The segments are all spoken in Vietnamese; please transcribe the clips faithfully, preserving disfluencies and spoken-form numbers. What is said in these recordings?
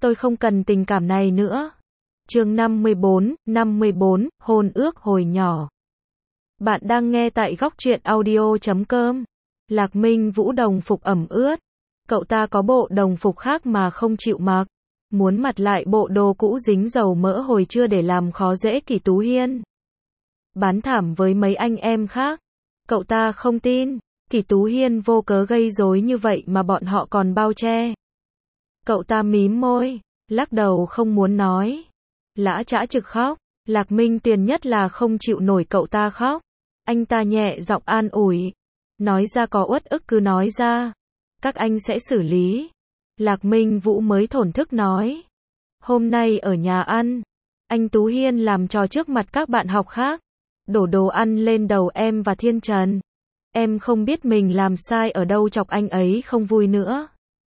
tôi không cần tình cảm này nữa. Chương năm mươi bốn, năm mươi bốn, hôn ước hồi nhỏ. Bạn đang nghe tại góc truyện audio chấm com. Lạc Minh Vũ đồng phục ẩm ướt. Cậu ta có bộ đồng phục khác mà không chịu mặc. Muốn mặc lại bộ đồ cũ dính dầu mỡ hồi trưa để làm khó dễ Kỷ Tú Hiên. Bán thảm với mấy anh em khác. Cậu ta không tin, Kỷ Tú Hiên vô cớ gây rối như vậy mà bọn họ còn bao che. Cậu ta mím môi, lắc đầu không muốn nói. Lã chã trực khóc, Lạc Minh Tuyền nhất là không chịu nổi cậu ta khóc. Anh ta nhẹ giọng an ủi. Nói ra có uất ức cứ nói ra. Các anh sẽ xử lý. Lạc Minh Vũ mới thổn thức nói. Hôm nay ở nhà ăn, anh Tú Hiên làm trò trước mặt các bạn học khác. Đổ đồ ăn lên đầu em và Thiên Trần. Em không biết mình làm sai ở đâu chọc anh ấy không vui nữa.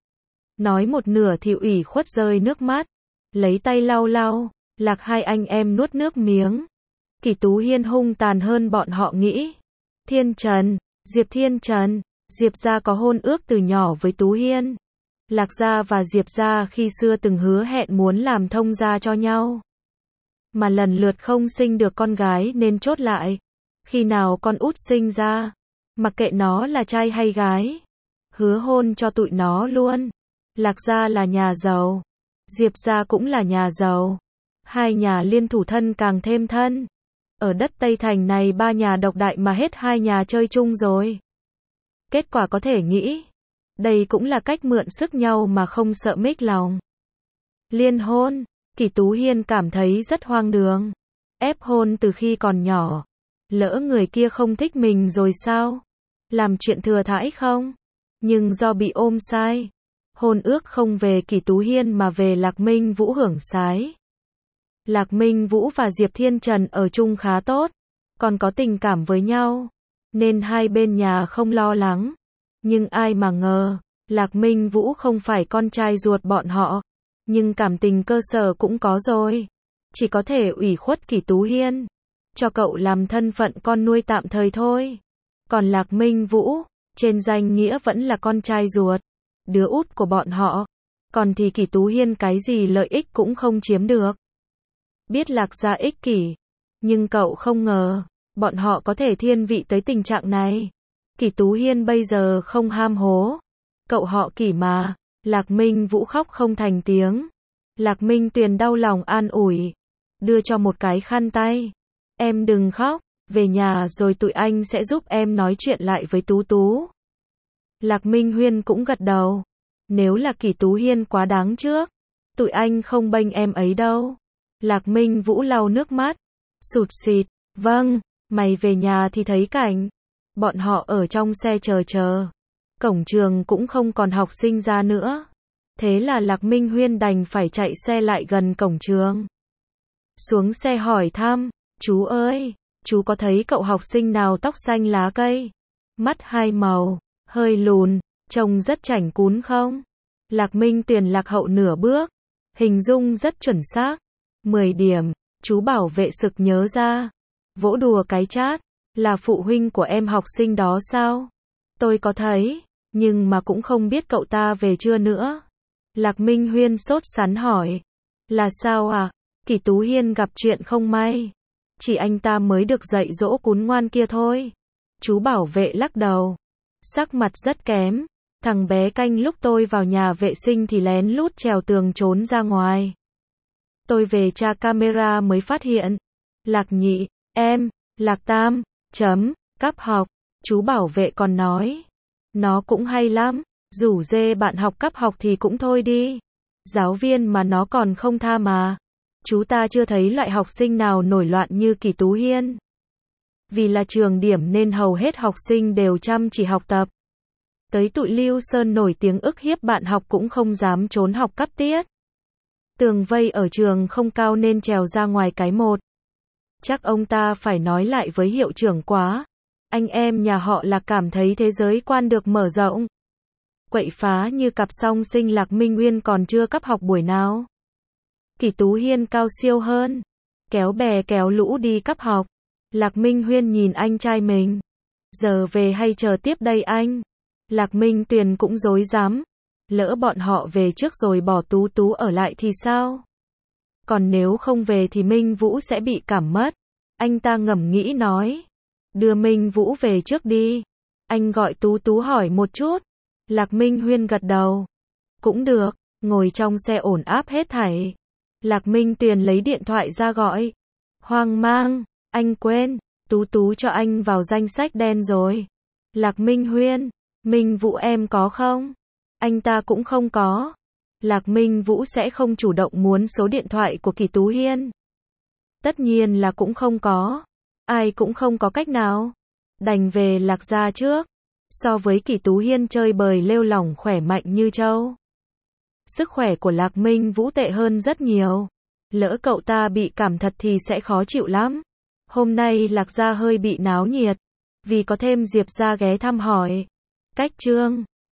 Nói một nửa thì ủy khuất rơi nước mắt. Lấy tay lau lau, Lạc hai anh em nuốt nước miếng. Kỷ Tú Hiên hung tàn hơn bọn họ nghĩ. Thiên Trần, Diệp Thiên Trần, Diệp gia có hôn ước từ nhỏ với Tú Hiên. Lạc gia và Diệp gia khi xưa từng hứa hẹn muốn làm thông gia cho nhau. Mà lần lượt không sinh được con gái nên chốt lại. Khi nào con út sinh ra, mặc kệ nó là trai hay gái, hứa hôn cho tụi nó luôn. Lạc gia là nhà giàu, Diệp gia cũng là nhà giàu. Hai nhà liên thủ thân càng thêm thân. Ở đất Tây Thành này ba nhà độc đại mà hết hai nhà chơi chung rồi. Kết quả có thể nghĩ, đây cũng là cách mượn sức nhau mà không sợ mếch lòng. Liên hôn, Kỷ Tú Hiên cảm thấy rất hoang đường. Ép hôn từ khi còn nhỏ. Lỡ người kia không thích mình rồi sao? Làm chuyện thừa thãi không? Nhưng do bị ôm sai. Hôn ước không về Kỷ Tú Hiên mà về Lạc Minh Vũ hưởng sái. Lạc Minh Vũ và Diệp Thiên Trần ở chung khá tốt. Còn có tình cảm với nhau. Nên hai bên nhà không lo lắng. Nhưng ai mà ngờ, Lạc Minh Vũ không phải con trai ruột bọn họ. Nhưng cảm tình cơ sở cũng có rồi. Chỉ có thể ủy khuất Kỷ Tú Hiên. Cho cậu làm thân phận con nuôi tạm thời thôi. Còn Lạc Minh Vũ, trên danh nghĩa vẫn là con trai ruột. Đứa út của bọn họ. Còn thì Kỷ Tú Hiên cái gì lợi ích cũng không chiếm được. Biết Lạc gia ích kỷ. Nhưng cậu không ngờ, bọn họ có thể thiên vị tới tình trạng này. Kỷ Tú Hiên bây giờ không ham hố. Cậu họ Kỷ mà. Lạc Minh Vũ khóc không thành tiếng. Lạc Minh Tuyền đau lòng an ủi. Đưa cho một cái khăn tay. Em đừng khóc, về nhà rồi tụi anh sẽ giúp em nói chuyện lại với Tú Tú. Lạc Minh Huyên cũng gật đầu. Nếu là Kỷ Tú Hiên quá đáng trước, tụi anh không bênh em ấy đâu. Lạc Minh Vũ lau nước mắt. Sụt xịt, vâng, mày về nhà thì thấy cảnh. Bọn họ ở trong xe chờ chờ. Cổng trường cũng không còn học sinh ra nữa. Thế là Lạc Minh Huyên đành phải chạy xe lại gần cổng trường. Xuống xe hỏi thăm, chú ơi, chú có thấy cậu học sinh nào tóc xanh lá cây? Mắt hai màu, hơi lùn, trông rất chảnh cún không? Lạc Minh Tuyền lạc hậu nửa bước. Hình dung rất chuẩn xác. mười điểm, chú bảo vệ sực nhớ ra. Vỗ đùa cái chát, là phụ huynh của em học sinh đó sao? Tôi có thấy, nhưng mà cũng không biết cậu ta về chưa nữa. Lạc Minh Huyên sốt sắng hỏi. Là sao à? Kỷ Tú Hiên gặp chuyện không may. Chỉ anh ta mới được dạy dỗ cún ngoan kia thôi. Chú bảo vệ lắc đầu. Sắc mặt rất kém. Thằng bé canh lúc tôi vào nhà vệ sinh thì lén lút trèo tường trốn ra ngoài. Tôi về tra camera mới phát hiện. Lạc nhị, em, Lạc tam, chấm, cắp học. Chú bảo vệ còn nói. Nó cũng hay lắm. Rủ dê bạn học cắp học thì cũng thôi đi. Giáo viên mà nó còn không tha mà. Chú ta chưa thấy loại học sinh nào nổi loạn như Kỷ Tú Hiên. Vì là trường điểm nên hầu hết học sinh đều chăm chỉ học tập. Tới tụi Lưu Sơn nổi tiếng ức hiếp bạn học cũng không dám trốn học cắp tiết. Tường vây ở trường không cao nên trèo ra ngoài cái một. Chắc ông ta phải nói lại với hiệu trưởng quá. Anh em nhà họ Lạc cảm thấy thế giới quan được mở rộng. Quậy phá như cặp song sinh Lạc Minh Uyên còn chưa cắp học buổi nào. Kỷ Tú Hiên cao siêu hơn. Kéo bè kéo lũ đi cắp học. Lạc Minh Huyên nhìn anh trai mình. Giờ về hay chờ tiếp đây anh? Lạc Minh Tuyền cũng rối rắm. Lỡ bọn họ về trước rồi bỏ Tú Tú ở lại thì sao? Còn nếu không về thì Minh Vũ sẽ bị cảm mất. Anh ta ngẫm nghĩ nói. Đưa Minh Vũ về trước đi. Anh gọi Tú Tú hỏi một chút. Lạc Minh Huyên gật đầu. Cũng được, ngồi trong xe ổn áp hết thảy. Lạc Minh Tuyền lấy điện thoại ra gọi. Hoang mang, anh quên, Tú Tú cho anh vào danh sách đen rồi. Lạc Minh Huyên, Minh Vũ em có không? Anh ta cũng không có. Lạc Minh Vũ sẽ không chủ động muốn số điện thoại của Kỳ Tú Hiên. Tất nhiên là cũng không có. Ai cũng không có cách nào. Đành về Lạc gia trước. So với Kỳ Tú Hiên chơi bời lêu lỏng khỏe mạnh như trâu. Sức khỏe của Lạc Minh Vũ tệ hơn rất nhiều. Lỡ cậu ta bị cảm thật thì sẽ khó chịu lắm. Hôm nay Lạc gia hơi bị náo nhiệt. Vì có thêm Diệp gia ghé thăm hỏi. Cách chương